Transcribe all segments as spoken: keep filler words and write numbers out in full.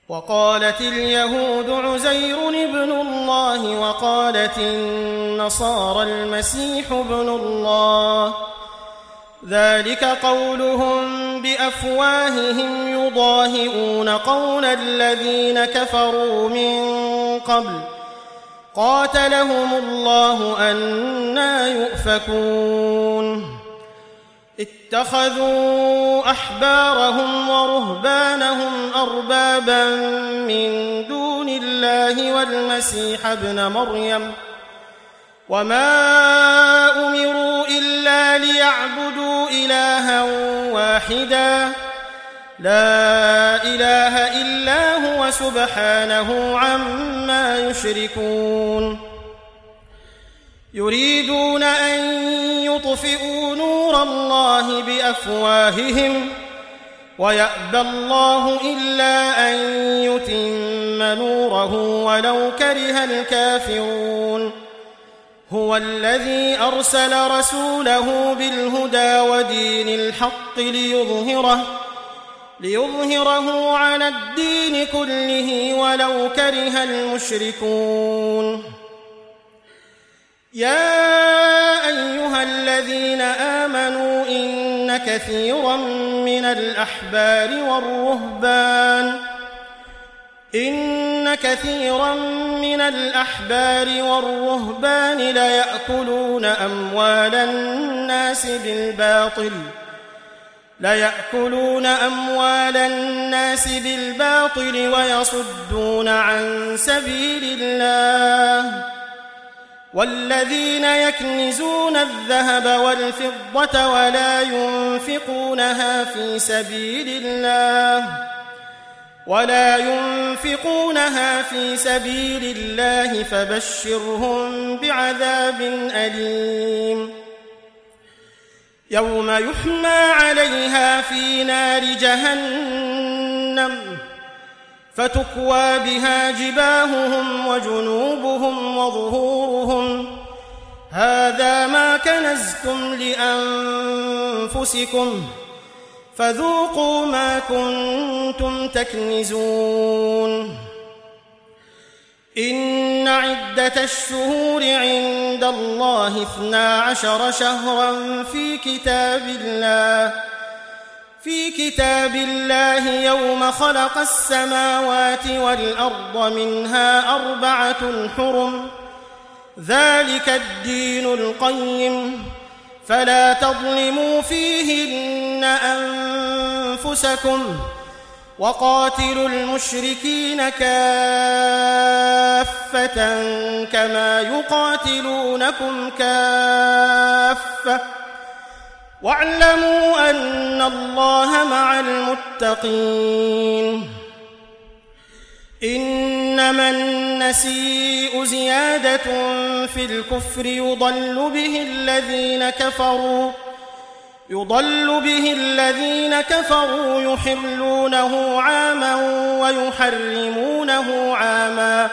وقالت اليهود عزير ابن الله وقالت النصارى المسيح ابن الله، ذلك قولهم بأفواههم يضاهئون قول الذين كفروا من قبل قاتلهم الله أنى يؤفكون. اتخذوا أحبارهم ورهبانهم أربابا من دون الله والمسيح ابن مريم، وما أمروا إلا ليعبدوا إلها واحدا لا إله إلا هو سبحانه عما يشركون. يريدون أن يطفئوا نور الله بأفواههم ويأبى الله إلا أن يتم نوره ولو كره الكافرون. هو الذي أرسل رسوله بالهدى ودين الحق ليظهره ليظهره على الدين كله ولو كره المشركون. يا أيها الذين آمنوا إن كثيرا من الأحبار والرهبان إن كثيرا من الأحبار والرهبان ليأكلون أموال الناس بالباطل ليأكلون أموال الناس بالباطل ويصدون عن سبيل الله. والذين يكنزون الذهب والفضة ولا ينفقونها في سبيل الله ولا ينفقونها في سبيل الله فبشرهم بعذاب أليم. يوم يحمى عليها في نار جهنم فتكوى بها جباههم وجنوبهم وظهورهم هذا ما كنزتم لأنفسكم فذوقوا ما كنتم تكنزون. إن عدة الشهور عند الله اثنا عشر شهرا في كتاب الله في كتاب الله يوم خلق السماوات والأرض منها أربعة حرم ذلك الدين القيم فلا تظلموا فيهن أنفسكم وقاتلوا المشركين كافة كما يقاتلونكم كافة واعلموا أن الله مع المتقين. إنما النسيء زيادة في الكفر يضل به الذين كفروا يضل به الذين كفروا يحلونه عاما ويحرمونه عاما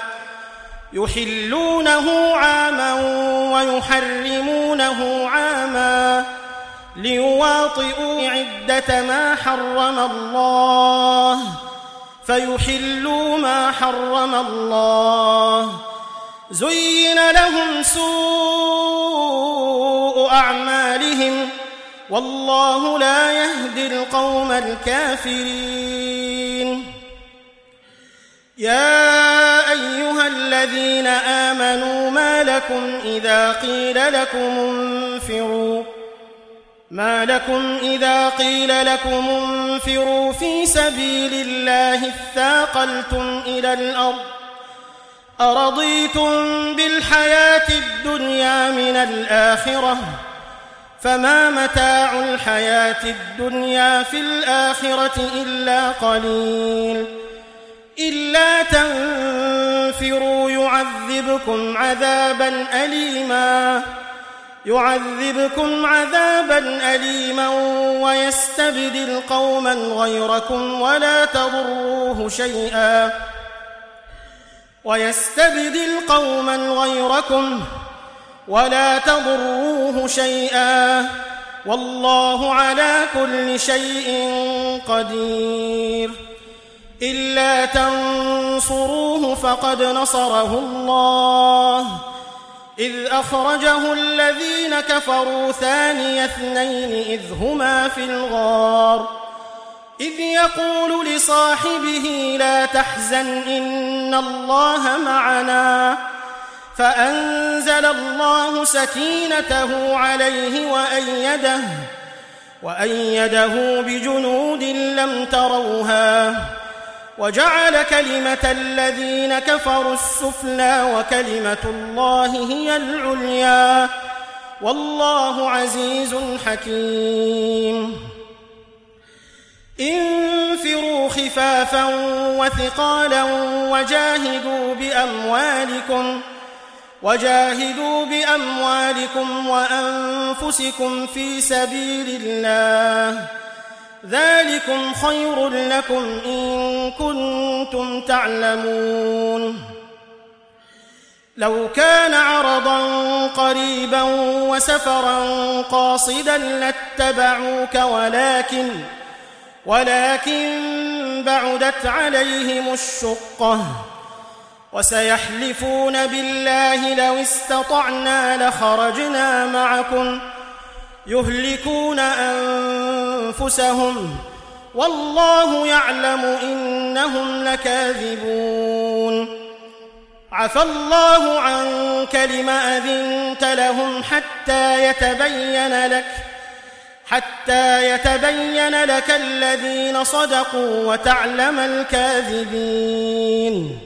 يحلونه عاما ويحرمونه عاما ليواطئوا عدة ما حرم الله فيحلوا ما حرم الله. زين لهم سوء أعمالهم والله لا يهدي القوم الكافرين. يا أيها الذين آمنوا ما لكم إذا قيل لكم انفروا ما لكم إذا قيل لكم انفروا في سبيل الله اثاقلتم إلى الأرض أرضيتم بالحياة الدنيا من الآخرة فما متاع الحياة الدنيا في الآخرة إلا قليل. إلا تنفروا يعذبكم عذابا أليما يعذبكم عذابا أليما ويستبدل قوما غيركم ولا تضروه شيئا ويستبدل قوما غيركم ولا تضروه شيئا والله على كل شيء قدير. إلا تنصروه فقد نصره الله إذ أخرجه الذين كفروا ثاني اثنين إذ هما في الغار إذ يقول لصاحبه لا تحزن إن الله معنا فأنزل الله سكينته عليه وأيده وأيده بجنود لم تروها وجعل كلمة الذين كفروا السفلى وكلمة الله هي العليا والله عزيز حكيم انفروا خفافا وثقالا وجاهدوا بأموالكم وجاهدوا بأموالكم وأنفسكم في سبيل الله ذلكم خير لكم إن كنتم تعلمون لو كان عرضا قريبا وسفرا قاصدا لاتبعوك ولكن ولكن بعدت عليهم الشقة وسيحلفون بالله لو استطعنا لخرجنا معكم يهلكون أنفسهم والله يعلم إنهم لكاذبون عفى الله عنك لم أذنت لهم حتى يتبين لك حتى يتبين لك الذين صدقوا وتعلم الكاذبين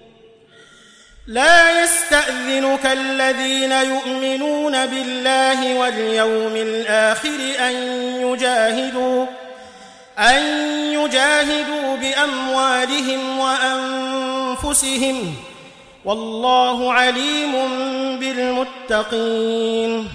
لا يستأذنك الذين يؤمنون بالله واليوم الآخر أن يجاهدوا أن يجاهدوا بأموالهم وأنفسهم والله عليم بالمتقين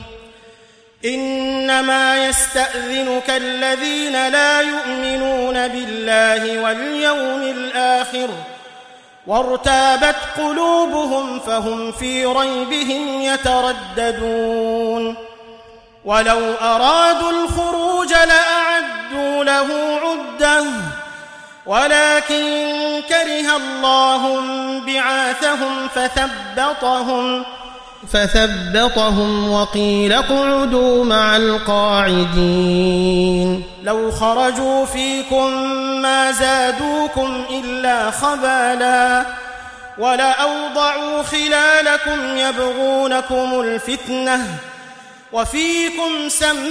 إنما يستأذنك الذين لا يؤمنون بالله واليوم الآخر وارتابت قلوبهم فهم في ريبهم يترددون ولو أرادوا الخروج لأعدوا له عدة ولكن كره الله بعاثهم فثبطهم فثبطهم وقيل اقعدوا مع القاعدين لو خرجوا فيكم ما زادوكم إلا خبالا ولأوضعوا خلالكم يبغونكم الفتنة وفيكم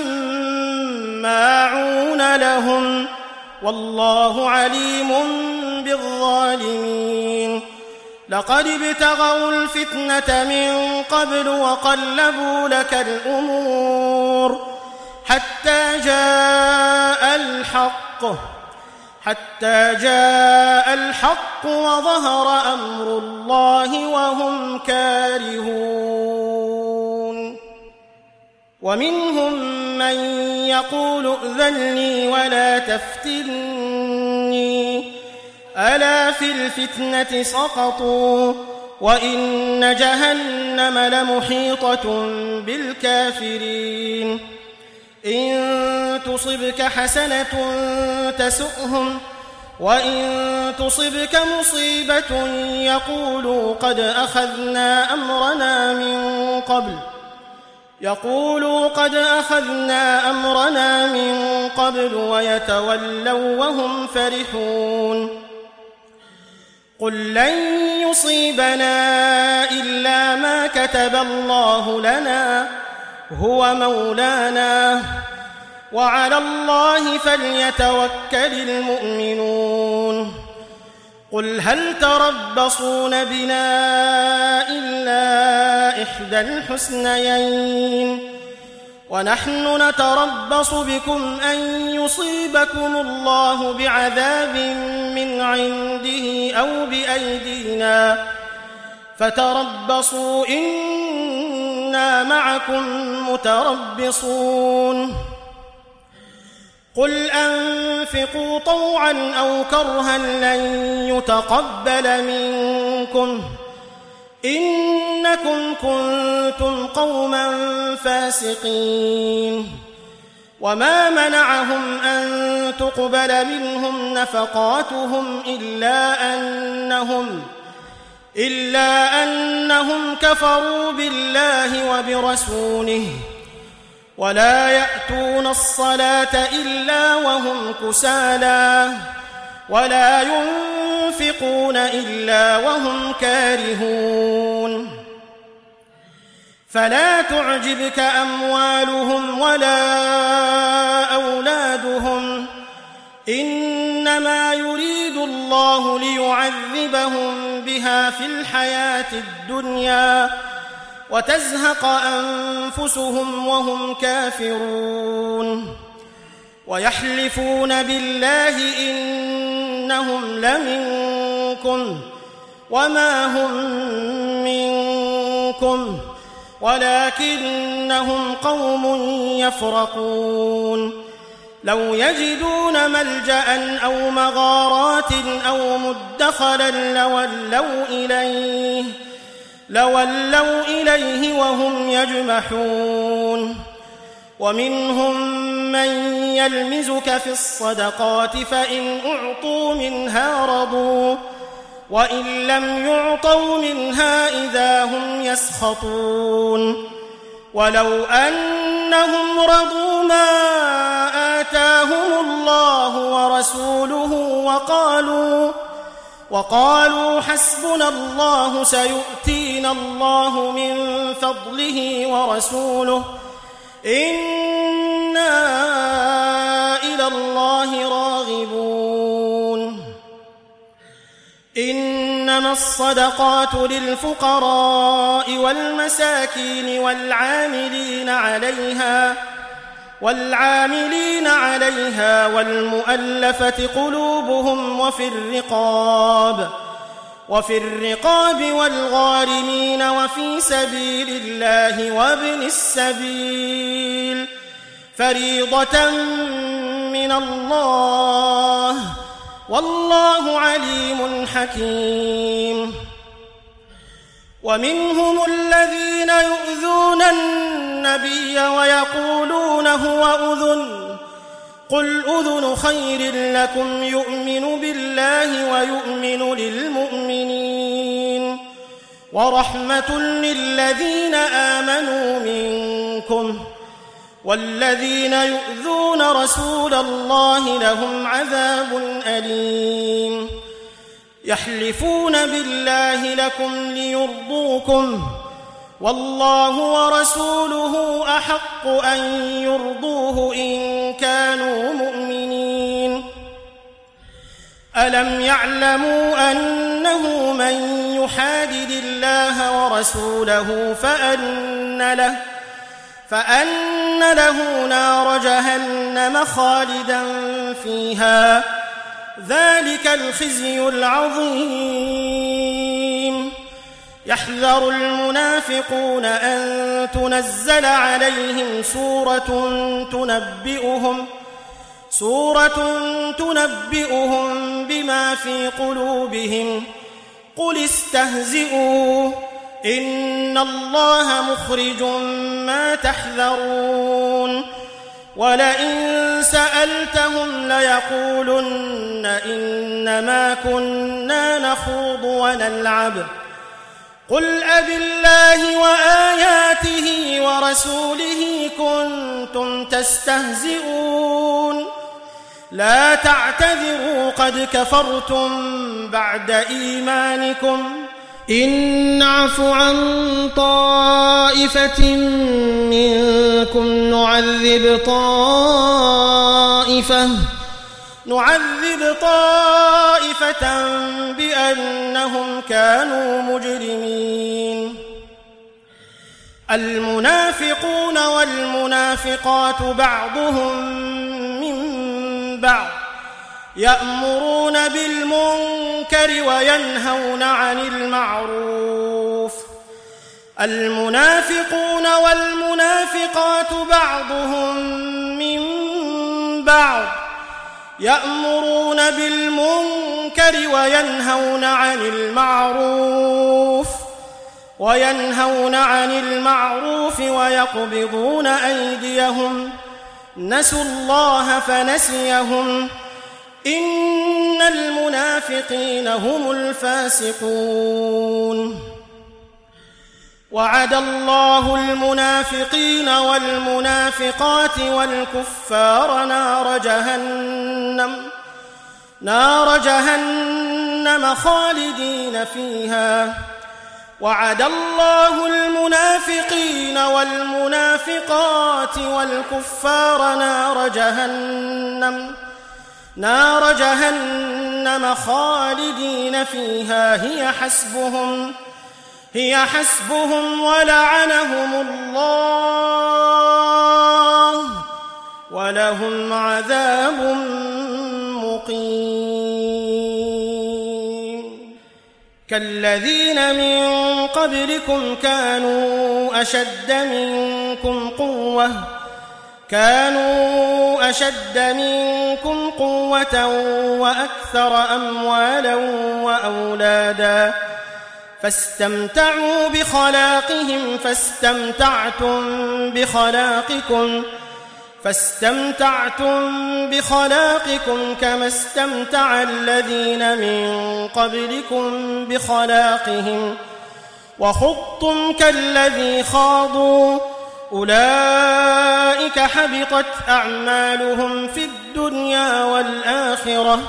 سماعون لهم والله عليم بالظالمين لقد ابتغوا الفتنة من قبل وقلبوا لك الأمور حتى جاء الحق حتى جاء الحق وظهر أمر الله وهم كارهون ومنهم من يقول ائذن لي ولا تفتني ألا في الفتنة سقطوا وإن جهنم لمحيطة بالكافرين إن تصبك حسنة تسؤهم وإن تصبك مصيبة يقولوا قد أخذنا أمرنا من قبل يقولوا قد أخذنا أمرنا من قبل ويتولوا وهم فرحون قل لن يصيبنا إلا ما كتب الله لنا هو مولانا وعلى الله فليتوكل المؤمنون قل هل تربصون بنا إلا إحدى الحسنيين ونحن نتربص بكم أن يصيبكم الله بعذاب من عنده أو بأيدينا فتربصوا إنا معكم متربصون قل أنفقوا طوعا أو كرها لن يتقبل منكم إنكم كنتم قوما فاسقين وما منعهم أن تقبل منهم نفقاتهم إلا أنهم إلا أنهم كفروا بالله وبرسوله ولا يأتون الصلاة إلا وهم كسالى ولا ينفقون إلا وهم كارهون فلا تعجبك أموالهم ولا أولادهم إنما يريد الله ليعذبهم بها في الحياة الدنيا وتزهق أنفسهم وهم كافرون ويحلفون بالله إنهم لمنكم وما هم منكم ولكنهم قوم يفرقون لو يجدون ملجأ أو مغارات أو مدخلا لولوا إليه لولوا إليه وهم يجمحون ومنهم من يلمزك في الصدقات فإن أعطوا منها رضوا وإن لم يعطوا منها إذا هم يسخطون ولو أنهم رضوا ما آتاهم الله ورسوله وقالوا وقالوا حسبنا الله سيؤتينا الله من فضله ورسوله إنا إلى الله راغبون إنما الصدقات للفقراء والمساكين والعاملين عليها والعاملين عليها والمؤلفة قلوبهم وفي الرقاب وفي الرقاب والغارمين وفي سبيل الله وابن السبيل فريضة من الله والله عليم حكيم ومنهم الذين يؤذون النبي ويقولون هو أذن قل أذن خير لكم يؤمن بالله ويؤمن للمؤمنين ورحمة للذين آمنوا منكم والذين يؤذون رسول الله لهم عذاب أليم يحلفون بالله لكم ليرضوكم والله ورسوله أحق أن يرضوه إن كانوا مؤمنين ألم يعلموا أنه من يحادد الله ورسوله فأن له فأن له نار جهنم خالدا فيها ذلك الخزي العظيم يحذر المنافقون أن تنزل عليهم سورة تنبئهم سورة تنبئهم بما في قلوبهم قل استهزئوا إن الله مخرج ما تحذرون ولئن سألتهم ليقولن إنما كنا نخوض ونلعب قل أبالله وآياته ورسوله كنتم تستهزئون لا تعتذروا قد كفرتم بعد إيمانكم إن نعف عن طائفة منكم نعذب طائفة نعذب طائفة بأنهم كانوا مجرمين المنافقون والمنافقات بعضهم من بعض يأمرون بالمنكر وينهون عن المعروف المنافقون والمنافقات بعضهم من بعض يأمرون بالمنكر وينهون عن المعروف وينهون عن المعروف ويقبضون أيديهم نسوا الله فنسيهم إن المنافقين هم الفاسقون وعد الله المنافقين والمنافقات والكفار نار جهنم نار جهنم خالدين فيها وعد الله المنافقين والمنافقات والكفار نار جهنم نار جهنم خالدين فيها هي حسبهم هي حسبهم ولعنهم الله ولهم عذاب مقيم كالذين من قبلكم كانوا أشد منكم قوة كانوا أشد منكم قوة وأكثر أموالا وأولادا فاستمتعوا بخلاقهم فاستمتعتم بخلاقكم فاستمتعتم بخلاقكم كما استمتع الذين من قبلكم بخلاقهم وخضتم كالذي خاضوا أولئك حبطت أعمالهم في الدنيا والآخرة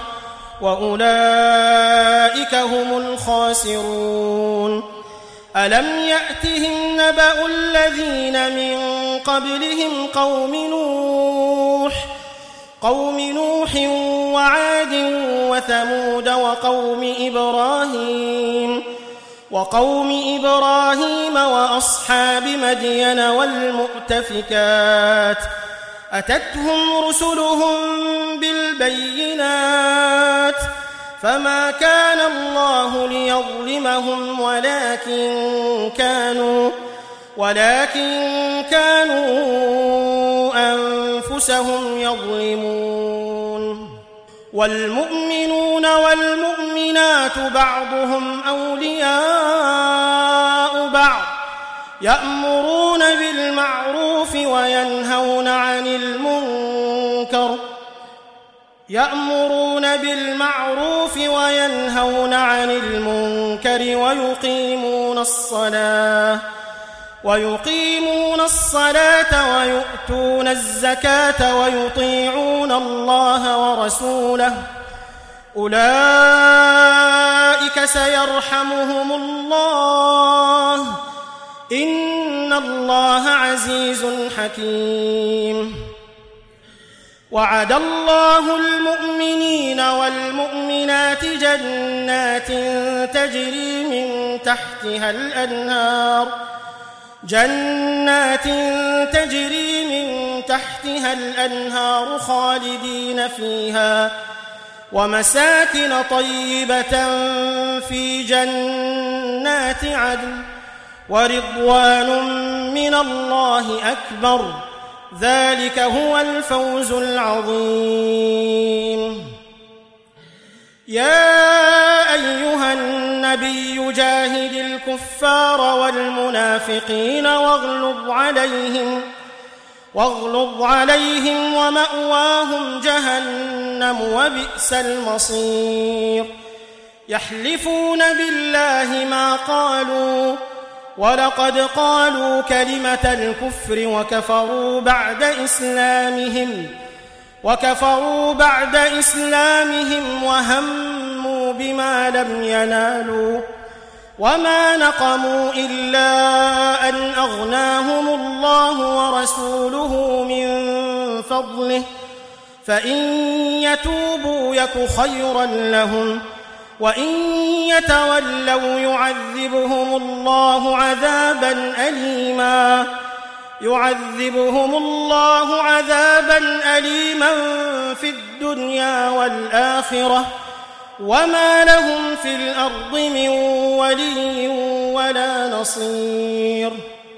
وأولئك هم الخاسرون ألم يأتهم نبأ الذين من قبلهم قوم نوح قوم نوح وعاد وثمود وقوم إبراهيم وقوم إبراهيم وأصحاب مدين والمؤتفكات أتتهم رسلهم بالبينات فما كان الله ليظلمهم ولكن كانوا ولكن كانوا أنفسهم يظلمون والمؤمنون والمؤمنات بعضهم أولياء بعض يأمرون بالمعروف وينهون عن المنكر يأمرون بالمعروف وينهون عن المنكر ويقيمون الصلاة ويقيمون الصلاة ويؤتون الزكاة ويطيعون الله ورسوله أولئك سيرحمهم الله إن الله عزيز حكيم وعد الله المؤمنين والمؤمنات جنات تجري من تحتها الأنهار جنات تجري من تحتها الأنهار خالدين فيها ومساكن طيبة في جنات عدن ورضوان من الله أكبر ذلك هو الفوز العظيم يا أيها النبي جاهد الكفار والمنافقين واغلظ عليهم واغلظ عليهم ومأواهم جهنم وبئس المصير يحلفون بالله ما قالوا ولقد قالوا كلمة الكفر وكفروا بعد إسلامهم وكفروا بعد إسلامهم وهموا بما لم ينالوا وما نقموا إلا أن أغناهم الله ورسوله من فضله فإن يتوبوا يك خيرا لهم وإن يتولوا يعذبهم الله عذابا أليما يعذبهم الله عذابا أليما في الدنيا والآخرة وما لهم في الأرض من ولي ولا نصير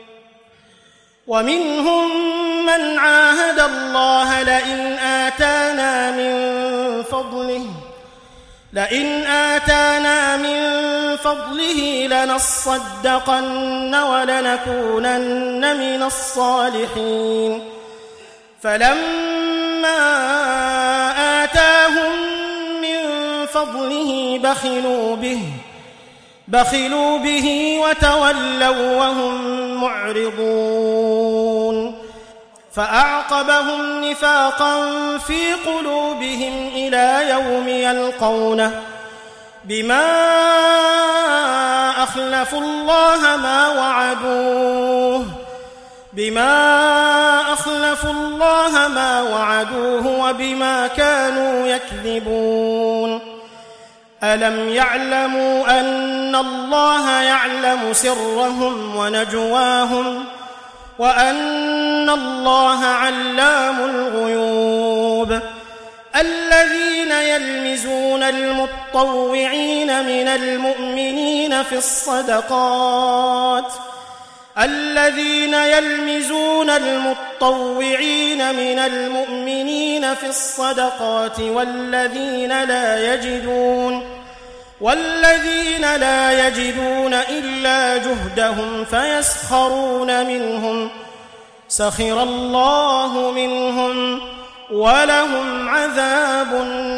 ومنهم من عاهد الله لئن آتانا من فضله لئن آتانا من فضله لنصدقن ولنكونن من الصالحين فلما آتاهم من فضله بخلوا به بخلوا به وتولوا وهم معرضون فأعقبهم نفاقا في قلوبهم إلى يوم يلقونه بما أخلفوا الله ما وعدوه بما أخلفوا الله ما وعدوه وبما كانوا يكذبون ألم يعلموا أن الله يعلم سرهم ونجواهم وأن الله علام الغيوب الذين يلمزون المطوعين من المؤمنين في الصدقات الذين يلمزون المطوعين من المؤمنين في الصدقات والذين لا يجدون والذين لا يجدون إلا جهدهم فيسخرون منهم سخر الله منهم ولهم عذاب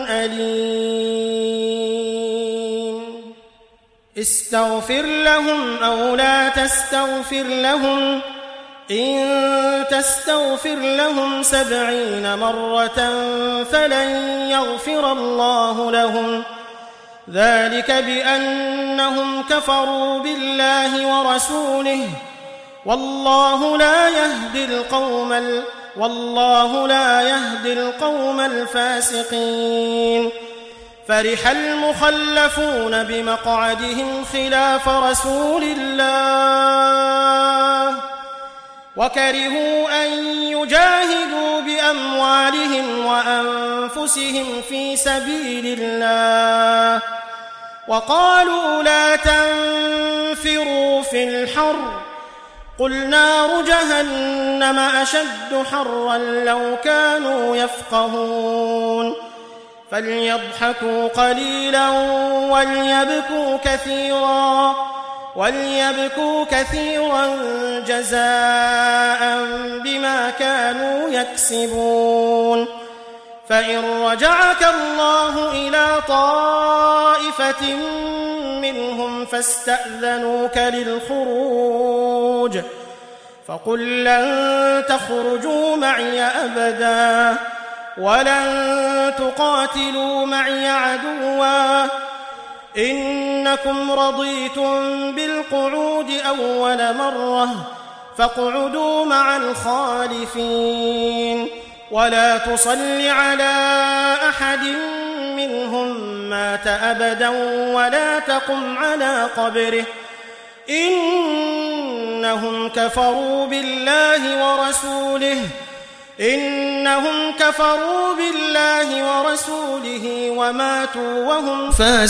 أليم استغفر لهم أو لا تستغفر لهم إن تستغفر لهم سبعين مرة فلن يغفر الله لهم ذلك بأنهم كفروا بالله ورسوله والله لا يهدي القوم والله لا يهدي القوم الفاسقين فرح المخلفون بمقعدهم خلاف رسول الله وكرهوا أن يجاهدوا بأموالهم وأنفسهم في سبيل الله وقالوا لا تنفروا في الحر قل نار جهنم أشد حرا لو كانوا يفقهون فليضحكوا قليلا وليبكوا كثيرا وليبكوا كثيرا جزاء بما كانوا يكسبون فإن رجعك الله إلى طائفة منهم فاستأذنوك للخروج فقل لن تخرجوا معي أبدا ولن تقاتلوا معي عدوا إنكم رضيتم بالقعود أول مرة فاقعدوا مع الخالفين ولا تصل على أحد منهم مات أبدا ولا تقم على قبره إنهم كفروا بالله ورسوله إنهم كفروا بالله ورسوله وماتوا وهم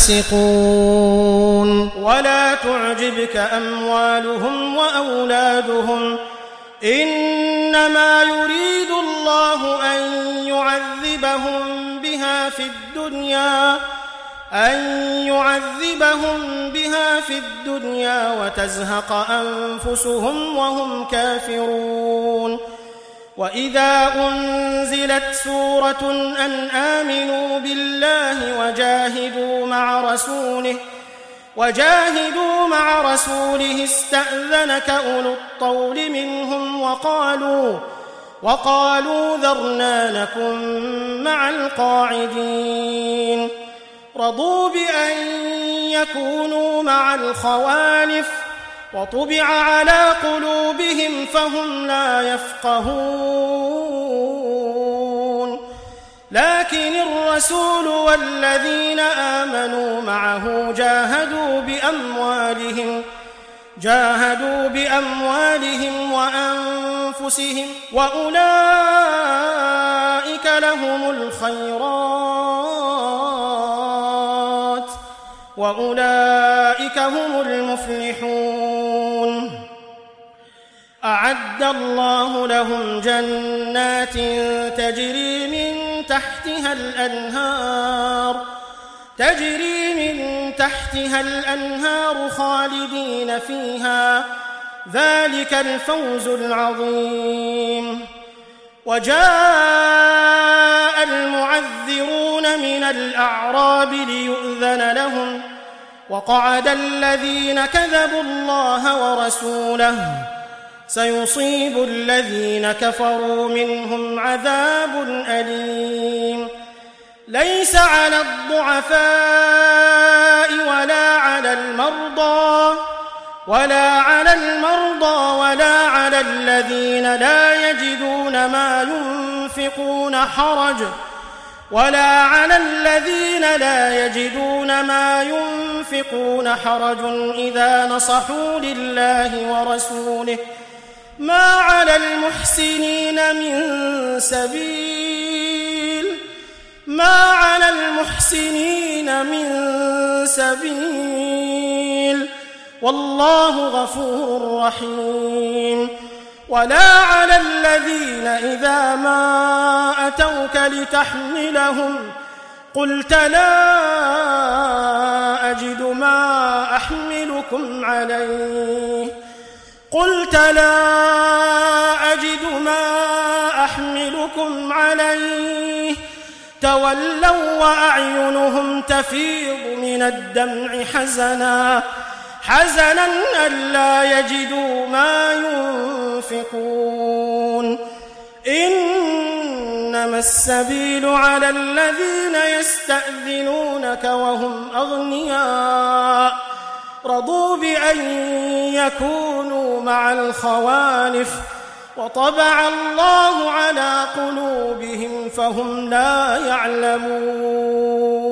فاسقون ولا تعجبك أموالهم وأولادهم إنما يريد الله أن يعذبهم بها في الدنيا أن يعذبهم بها في الدنيا وتزهق أنفسهم وهم كافرون وإذا أنزلت سورة أن آمنوا بالله وجاهدوا مع رسوله وجاهدوا مع رسوله استأذنك أولو الطول منهم وقالوا وقالوا ذرنا نكن مع القاعدين رضوا بأن يكونوا مع الخوالف وطبع على قلوبهم فهم لا يفقهون لكن الرسول والذين آمنوا معه جاهدوا بأموالهم جاهدوا بأموالهم وأنفسهم وأولئك لهم الخيرات وأولئك هم المفلحون أعد الله لهم جنات تجري من تحتها الأنهار تجري من تحتها الأنهار خالدين فيها ذلك الفوز العظيم وجاء المعذرون من الأعراب ليؤذن لهم وقعد الذين كذبوا الله ورسوله سيصيب الذين كفروا منهم عذاب أليم ليس على الضعفاء ولا على المرضى ولا على المرضى ولا على الذين لا يجدون ما ينفقون حرج ولا على الذين لا يجدون ما ينفقون حرج إذا نصحوا لله ورسوله ما على المحسنين من سبيل ما على المحسنين من سبيل والله غفور رحيم ولا على الذين إذا ما أتوك لتحملهم قلت لا أجد ما أحملكم عليه قلت لا أجد ما أحملكم عليه تولوا وأعينهم تفيض من الدمع حزنا حزنا ألا يجدوا ما ينفقون إنما السبيل على الذين يستأذنونك وهم أغنياء رضوا بأن يكونوا مع الخوالف وطبع الله على قلوبهم فهم لا يعلمون